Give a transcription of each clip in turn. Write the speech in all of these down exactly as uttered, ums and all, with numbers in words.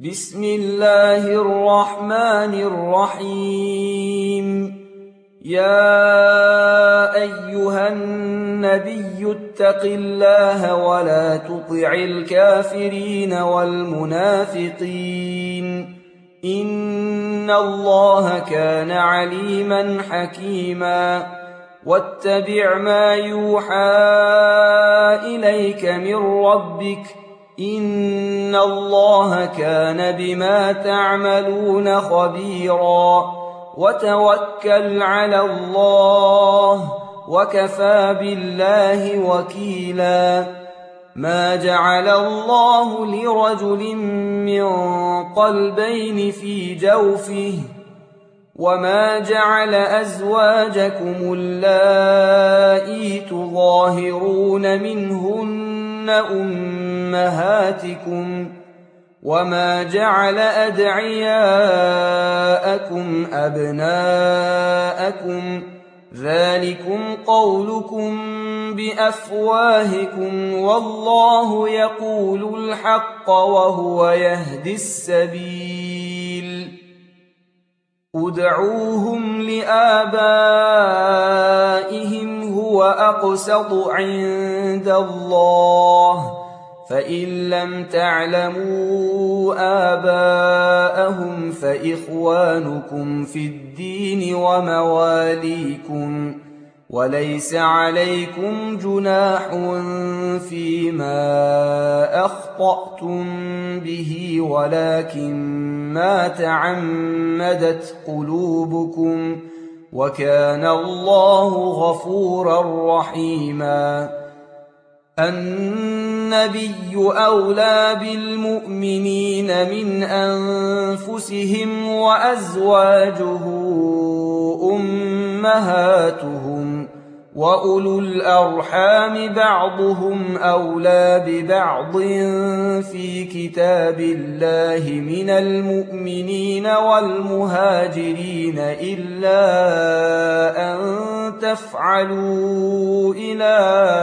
بسم الله الرحمن الرحيم. يا أيها النبي اتق الله ولا تطع الكافرين والمنافقين إن الله كان عليما حكيما. واتبع ما يوحى إليك من ربك إن الله كان بما تعملون خبيرا. وتوكل على الله وكفى بالله وكيلا. ما جعل الله لرجل من قلبين في جوفه وما جعل أزواجكم اللائي تظاهرون منهن أمهاتكم وما جعل أدعياءكم أبناءكم ذلكم قولكم بأفواهكم والله يقول الحق وهو يهدي السبيل. ادعوهم لآبائهم هو أقسط عند الله فإن لم تعلموا آباءهم فإخوانكم في الدين ومواليكم وليس عليكم جناح فيما أخطأتم به ولكن ما تعمدت قلوبكم وكان الله غفورا رحيما. النبي أولى بالمؤمنين من أنفسهم وأزواجه أمهاتهم وأولو الأرحام بعضهم أولى ببعض في كتاب الله من المؤمنين والمهاجرين إلا أن تفعلوا إلى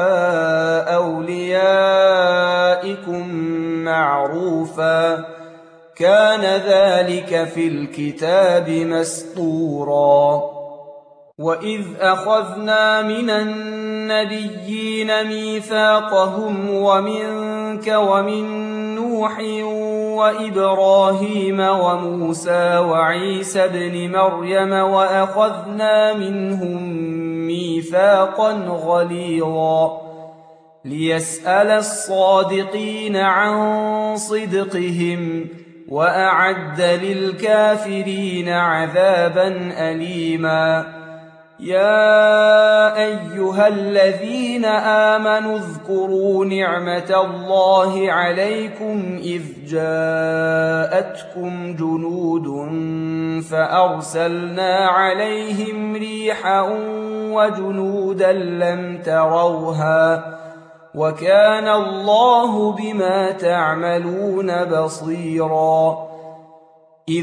أوليائكم معروفا كان ذلك في الكتاب مسطورا. وإذ أخذنا من النبيين ميثاقهم ومنك ومن نوح وإبراهيم وموسى وعيسى ابن مريم وأخذنا منهم ميثاقا غليظا ليسأل الصادقين عن صدقهم وأعد للكافرين عذابا أليما. يا أيها الذين آمنوا اذكروا نعمة الله عليكم إذ جاءتكم جنود فأرسلنا عليهم ريحا وجنودا لم تروها وكان الله بما تعملون بصيرا. إذ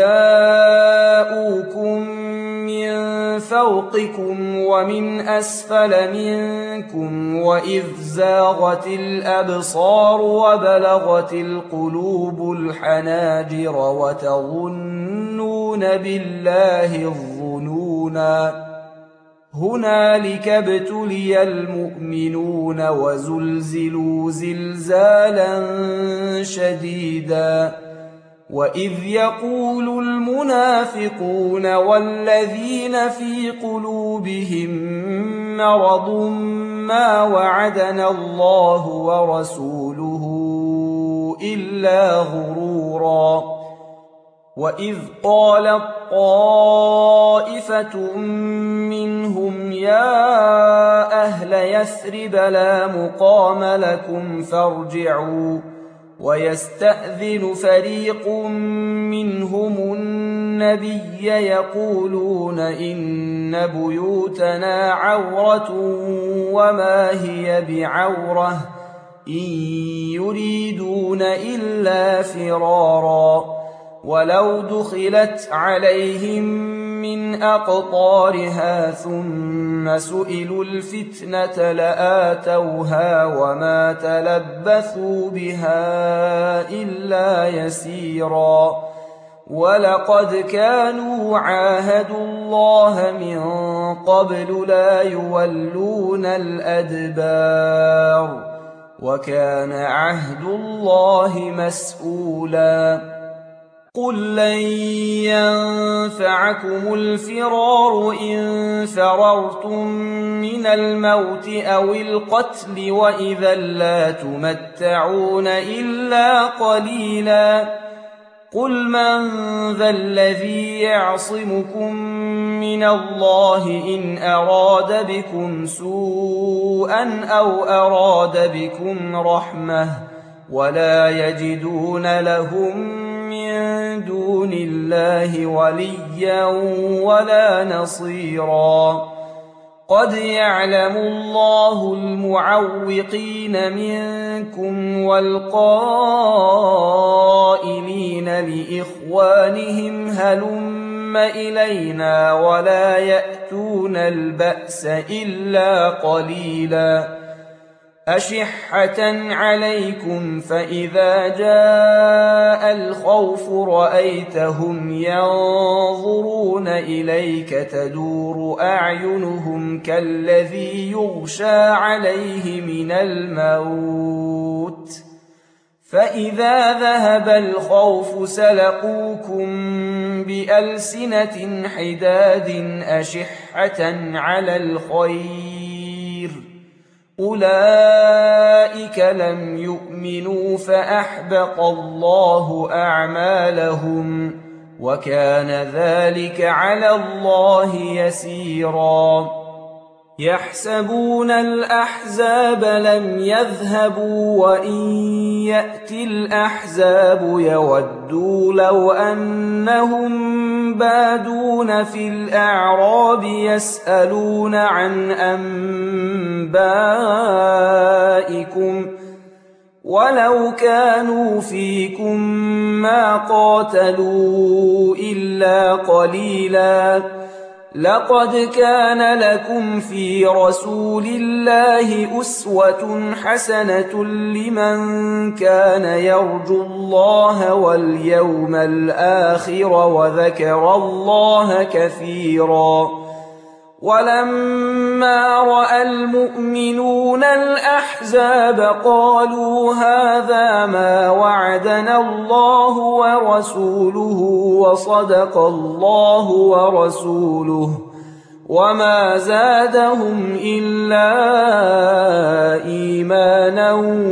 جاءوكم من فوقكم ومن أسفل منكم وإذ زاغت الأبصار وبلغت القلوب الحناجر وتظنون بالله الظنونا هنالك ابتلي المؤمنون وزلزلوا زلزالا شديدا. وإذ يقول المنافقون والذين في قلوبهم مرض ما وعدنا الله ورسوله إلا غرورا. وإذ قالت طائفة منهم يا أهل يثرب لا مقام لكم فارجعوا ويستأذن فريق منهم النبي يقولون إن بيوتنا عورة وما هي بعورة إن يريدون إلا فرارا ولو دخلت عليهم من أقطارها ثم سئلوا الفتنة لآتوها وما تلبثوا بها إلا يسيرا ولقد كانوا عاهدوا الله من قبل لا يولون الأدبار وكان عهد الله مسؤولا قل لن ينفعكم الفرار إن فررتم من الموت أو القتل وإذا لا تمتعون إلا قليلا قل من ذا الذي يعصمكم من الله إن أراد بكم سوءا أو أراد بكم رحمة ولا يجدون لهم من دون الله وليا ولا نصيرا قد يعلم الله المعوقين منكم والقائلين لإخوانهم هلم إلينا ولا يأتون البأس إلا قليلا أشحة عليكم فإذا جاء الخوف رأيتهم ينظرون إليك تدور أعينهم كالذي يغشى عليه من الموت فإذا ذهب الخوف سلقوكم بألسنة حداد أشحة على الخير أولئك لم يؤمنوا فأحبط الله أعمالهم وكان ذلك على الله يسيرا يحسبون الأحزاب لم يذهبوا وإن يأتي الأحزاب يودوا لو أنهم بادون في الأعراب يسألون عن أنبائكم ولو كانوا فيكم ما قاتلوا إلا قليلا لقد كان لكم في رسول الله أسوة حسنة لمن كان يرجو الله واليوم الآخر وذكر الله كثيرا ولما رأى المؤمنون الأحزاب قالوا هذا ما وعدنا الله ورسوله وصدق الله ورسوله وما زادهم إلا إيمانا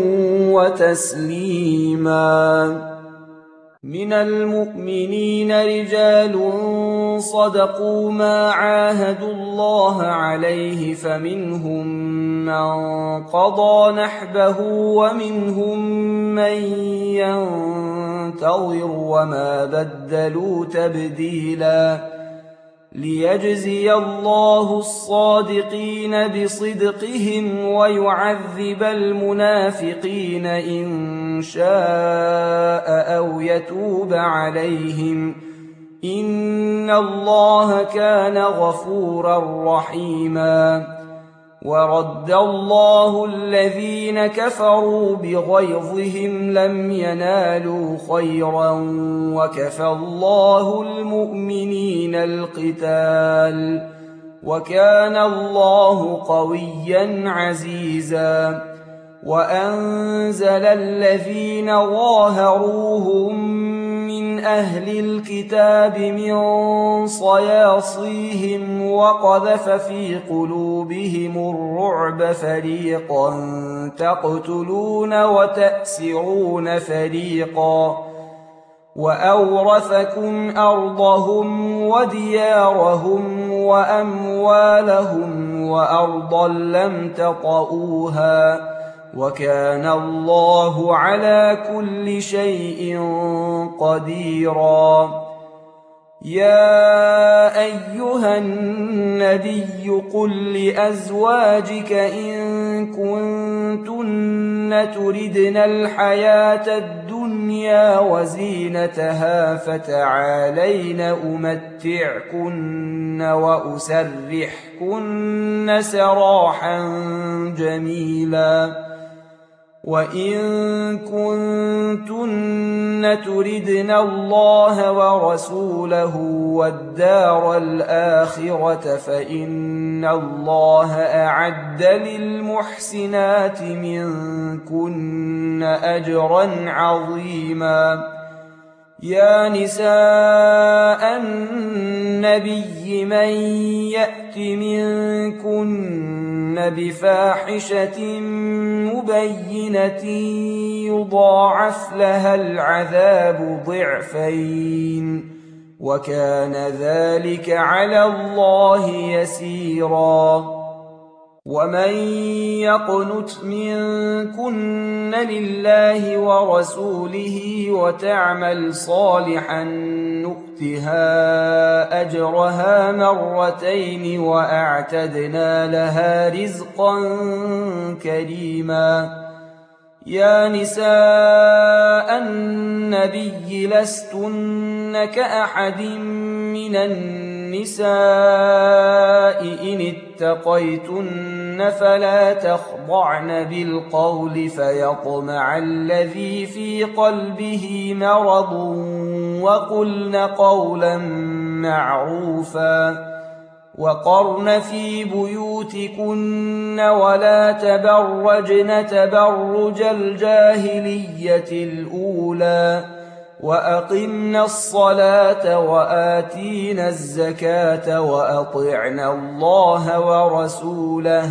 وتسليما من المؤمنين رجال صدقوا ما عاهدوا الله عليه فمنهم من قضى نحبه ومنهم من ينتظر وما بدلوا تبديلا ليجزي الله الصادقين بصدقهم ويعذب المنافقين إن شاء أو يتوب عليهم إن الله كان غفورا رحيما ورد الله الذين كفروا بغيظهم لم ينالوا خيرا وكفى الله المؤمنين القتال وكان الله قويا عزيزا وأنزل الذين ظاهروهم من أهل الكتاب من صياصيهم وقذف في قلوبهم الرعب فريقا تقتلون وتأسرون فريقا وأورثكم أرضهم وديارهم وأموالهم وأرضا لم تطئوها وكان الله على كل شيء قديرا يا أيها النبي قل لأزواجك إن كنتن تردن الحياة الدنيا وزينتها فتعالين أمتعكن وأسرحكن سراحا جميلا وإن كنتن تردن الله ورسوله والدار الآخرة فإن الله أعد للمحسنات منكن أجرا عظيما يا نساء النبي من يأت منكن بفاحشة مبينة يضاعف لها العذاب ضعفين وكان ذلك على الله يسيرا ومن يقنت منكن لله ورسوله وتعمل صالحا نؤتها أجرها مرتين وأعتدنا لها رزقا كريما يا نساء النبي لستن كأحد من النساء إن اتقيتن فلا تخضعن بالقول فيطمع الذي في قلبه مرض وقلن قولا معروفا وقرن في بيوتكن ولا تبرجن تبرج الجاهلية الأولى وأقمن الصلاة وآتينا الزكاة وأطعنا الله ورسوله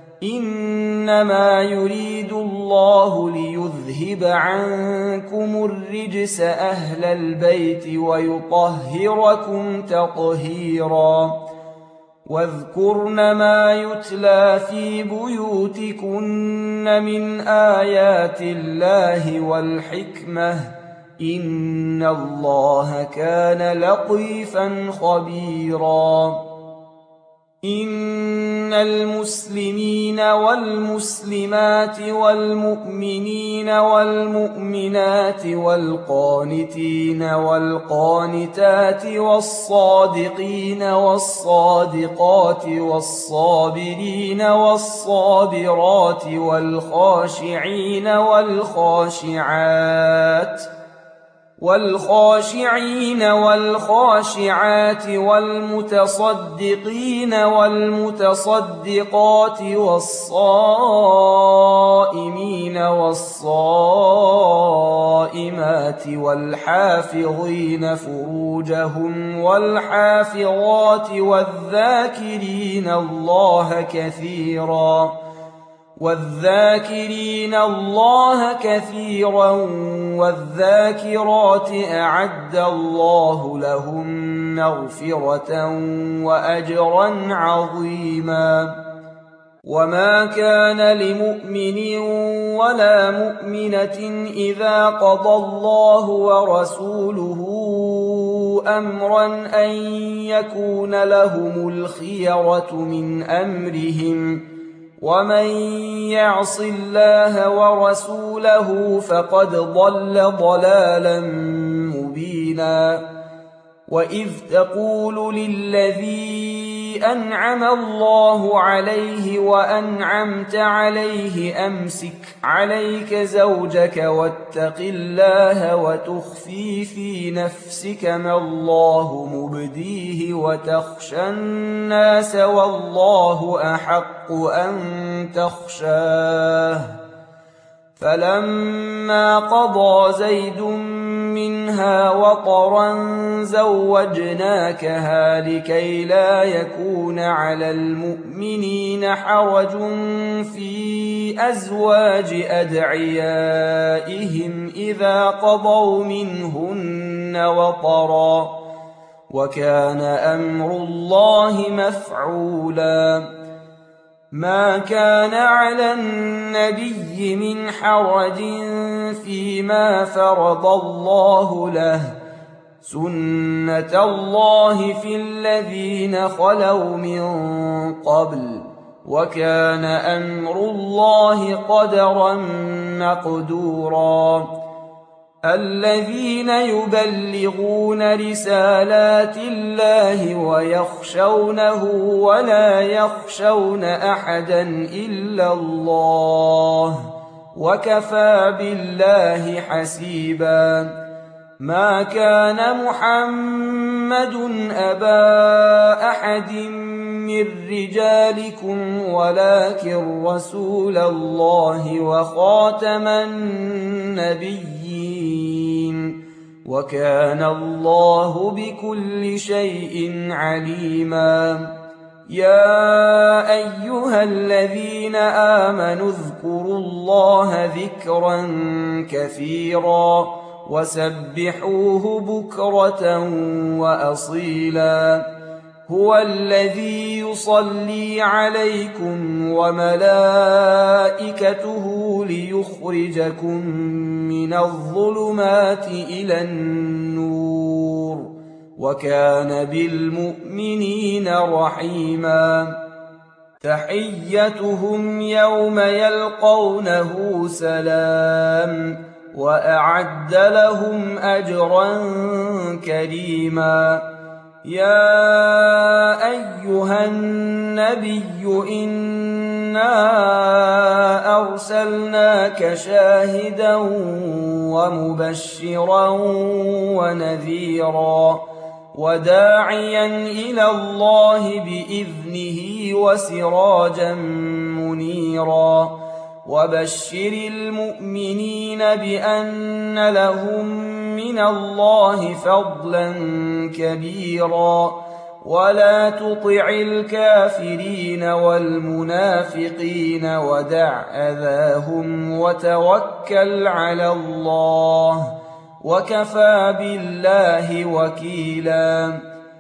إنما يريد الله ليذهب عنكم الرجس أهل البيت ويطهركم تطهيرا واذكرن ما يتلى في بيوتكن من آيات الله والحكمة إن الله كان لطيفا خبيرا إن المسلمين والمسلمات والمؤمنين والمؤمنات والقانتين والقانتات والصادقين والصادقات والصابرين والصابرات والخاشعين والخاشعات والخاشعين والخاشعات والمتصدقين والمتصدقات والصائمين والصائمات والحافظين فروجهم والحافظات والذاكرين الله كثيرا والذاكرين الله كثيرا والذاكرات أعد الله لهم مغفرة وأجرا عظيما وما كان لمؤمن ولا مؤمنة إذا قضى الله ورسوله أمرا أن يكون لهم الخيرة من أمرهم ومن يعص الله ورسوله فقد ضل ضلالا مبينا وإذ تقول للذي أنعم الله عليه وأنعمت عليه أمسك عليك زوجك واتق الله وتخفي في نفسك ما الله مبديه وتخشى الناس والله أحق أن تخشاه فلما قضى زيد منها وطرا زوجناكها لكي لا يكون على المؤمنين حرج في أزواج أدعيائهم إذا قضوا منهن وطرا وكان أمر الله مفعولا ما كان على النبي من حرج فيما فرض الله له سنة الله في الذين خلوا من قبل وكان أمر الله قدرا مقدورا الذين يبلغون رسالات الله ويخشونه ولا يخشون أحدا إلا الله وكفى بالله حسيبا ما كان محمد أبا أحد من رجالكم ولكن رسول الله وخاتم النبيين وكان الله بكل شيء عليما يا أيها الذين آمنوا اذكروا الله ذكرا كثيرا وسبحوه بكرة وأصيلا هو الذي يصلي عليكم وملائكته ليخرجكم من الظلمات إلى النور وكان بالمؤمنين رحيما تحيتهم يوم يلقونه سلام وأعد لهم أجرا كريما يا أيها النبي إنا أرسلناك شاهدا ومبشرا ونذيرا وداعيا إلى الله بإذنه وسراجا منيرا وبشر المؤمنين بأن لهم من الله فضلا كبيرا ولا تطع الكافرين والمنافقين ودع أذاهم وتوكل على الله وكفى بالله وكيلا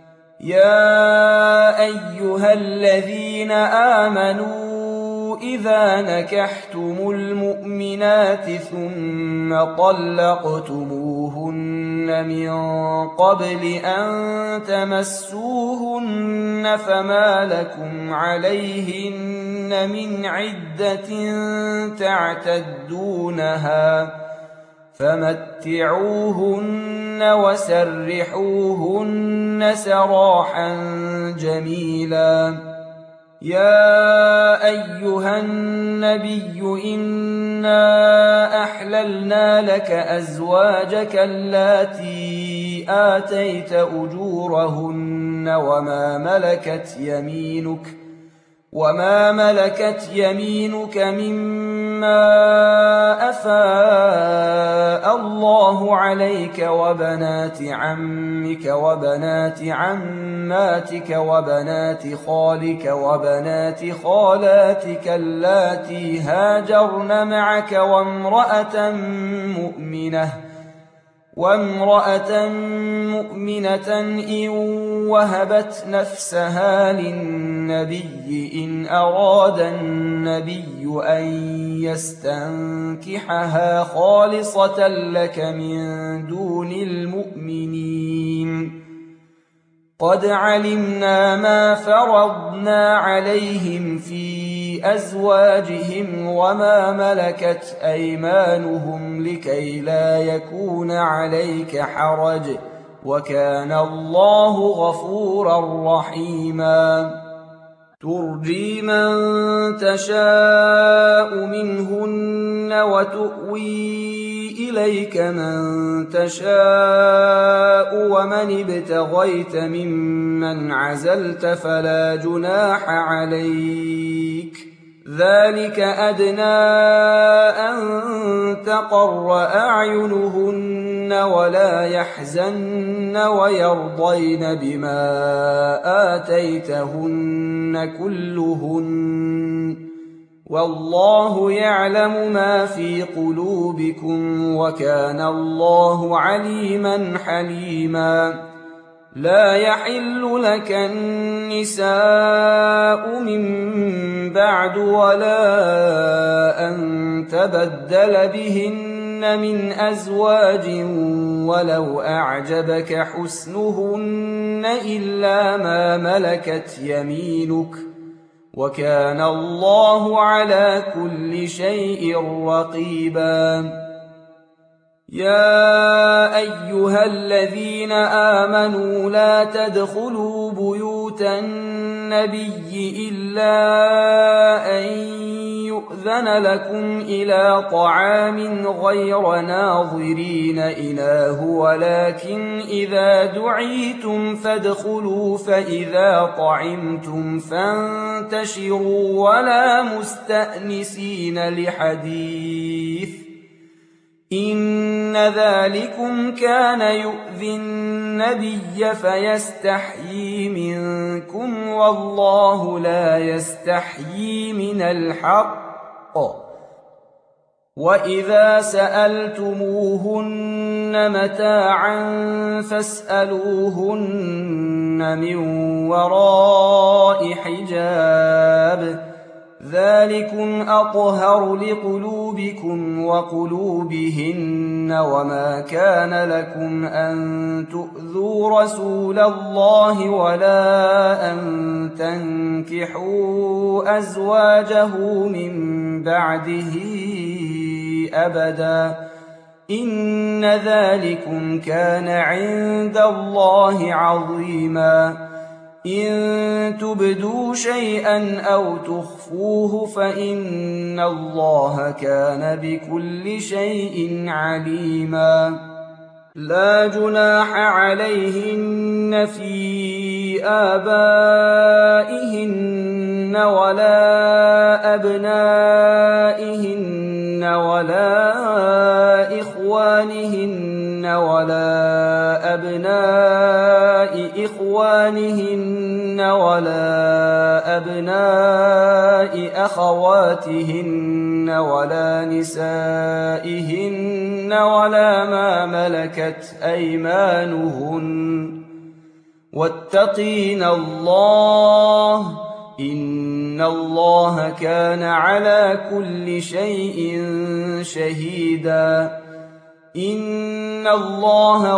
يا أيها الذين آمنوا إذا نكحتم المؤمنات ثم طلقتموهن من قبل أن تمسوهن فما لكم عليهن من عدة تعتدونها فمتعوهن وسرحوهن سراحا جميلا يا أيها النبي إنا أحللنا لك أزواجك اللاتي آتيت أجورهن وما ملكت يمينك وما ملكت يمينك مما أفاء الله عليك وبنات عمك وبنات عماتك وبنات خالك وبنات خالاتك اللاتي هاجرن معك وامرأة مؤمنة وامرأة مؤمنة إن وهبت نفسها للنبي إن أراد النبي أن يستنكحها خالصة لك من دون المؤمنين قد علمنا ما فرضنا عليهم في أزواجهم وما ملكت أيمانهم لكي لا يكون عليك حرج وكان الله غفورا رحيما ترجي من تشاء منهن وتؤوي إليك من تشاء ومن ابتغيت ممن عزلت فلا جناح عليك ذلك أدنى أن تقر أعينهن ولا يحزن ويرضين بما آتيتهن كلهن والله يعلم ما في قلوبكم وكان الله عليما حليما لا يحل لك النساء من بعد ولا أن تبدل بهن من أزواج ولو أعجبك حسنهن إلا ما ملكت يمينك وكان الله على كل شيء رقيبا. يا أيها الذين آمنوا لا تدخلوا بيوت النبي إلا أن يؤذن لكم إلى طعام غير ناظرين إناه ولكن إذا دعيتم فادخلوا فإذا طعمتم فانتشروا ولا مستأنسين لحديث إن ذلكم كان يؤذي النبي فيستحيي منكم والله لا يستحيي من الحق وإذا سألتموهن متاعا فاسألوهن من وراء حجاب ذلكم أطهر لقلوبكم وقلوبهن وما كان لكم أن تؤذوا رسول الله ولا أن تنكحوا أزواجه من بعده أبدا إن ذلكم كان عند الله عظيما. إن تبدوا شيئا أو تخفوه فإن الله كان بكل شيء عليما. لا جناح عليهن في آبائهن ولا أبنائهن ولا إخوانهن ولا أبناء إخوانهن ولا أبناء أخواتهن ولا نسائهن ولا ما ملكت أيمانهن واتقين الله إن الله كان على كل شيء شهيدا. إن الله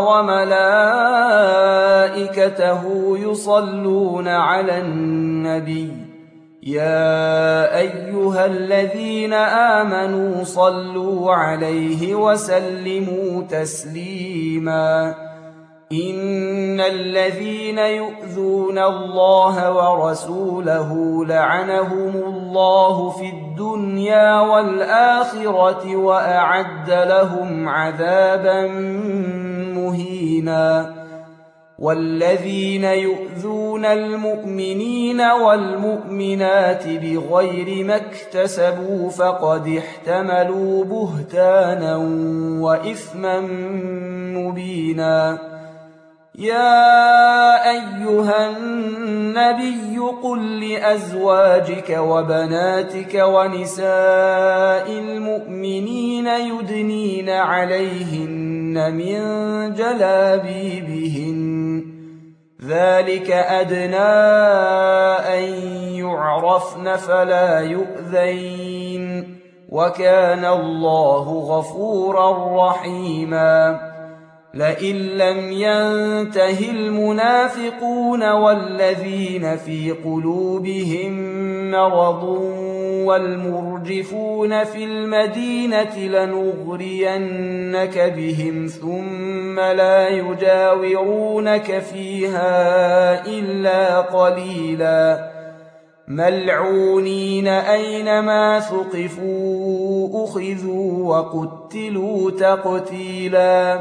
وملائكته يصلون على النبي يا أيها الذين آمنوا صلوا عليه وسلموا تسليما. إن الذين يؤذون الله ورسوله لعنهم الله في الدنيا والآخرة وأعد لهم عذابا مهينا. والذين يؤذون المؤمنين والمؤمنات بغير ما اكتسبوا فقد احتملوا بهتانا وإثما مبينا. يا أيها النبي قل لأزواجك وبناتك ونساء المؤمنين يدنين عليهن من جلابيبهن ذلك أدنى أن يعرفن فلا يؤذين وكان الله غفورا رحيما. لئن لم ينته المنافقون والذين في قلوبهم مرض والمرجفون في المدينة لنغرينك بهم ثم لا يجاورونك فيها إلا قليلا ملعونين أينما ثقفوا أخذوا وقتلوا تقتيلا.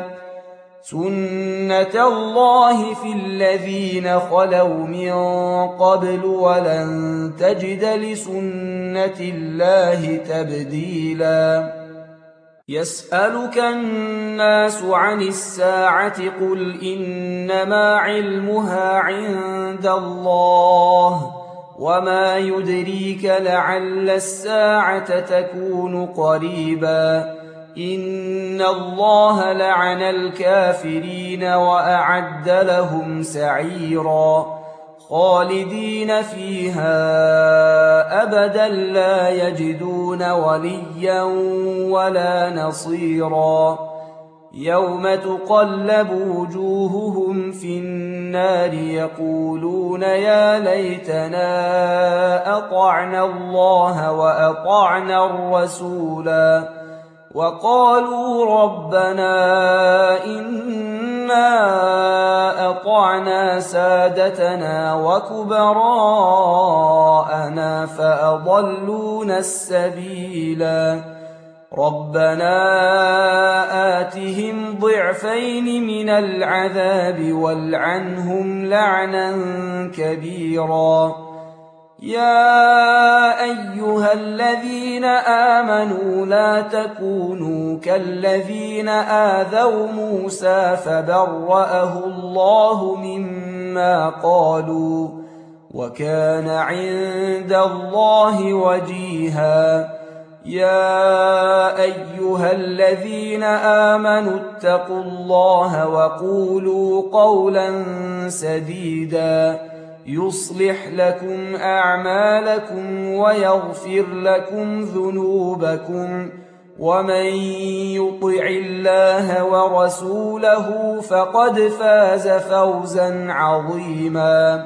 سنة الله في الذين خلوا من قبل ولن تجد لسنة الله تبديلا. يسألك الناس عن الساعة قل إنما علمها عند الله وما يدريك لعل الساعة تكون قريبا. إن الله لعن الكافرين وأعد لهم سعيرا خالدين فيها أبدا لا يجدون وليا ولا نصيرا. يوم تقلب وجوههم في النار يقولون يا ليتنا أطعنا الله وأطعنا الرسولا وقالوا ربنا إنا أطعنا سادتنا وكبراءنا فأضلونا السبيلا ربنا آتهم ضعفين من العذاب والعنهم لعنا كبيرا يا أيها الذين آمنوا لا تكونوا كالذين آذوا موسى فبرأه الله مما قالوا وكان عند الله وجيها يا أيها الذين آمنوا اتقوا الله وقولوا قولا سديدا يصلح لكم أعمالكم ويغفر لكم ذنوبكم ومن يطع الله ورسوله فقد فاز فوزا عظيما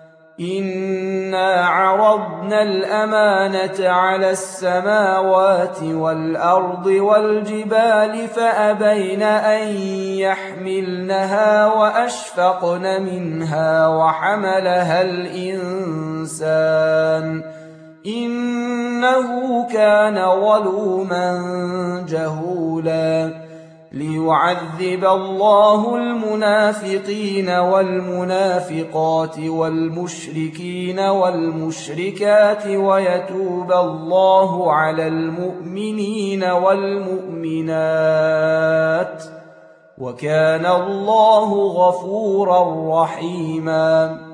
إنا عرضنا الأمانة على السماوات والأرض والجبال فأبين أن يحملنها وأشفقن منها وحملها الإنسان إنه كان ظلوما جهولا ليعذب الله المنافقين والمنافقات والمشركين والمشركات ويتوب الله على المؤمنين والمؤمنات وكان الله غفورا رحيما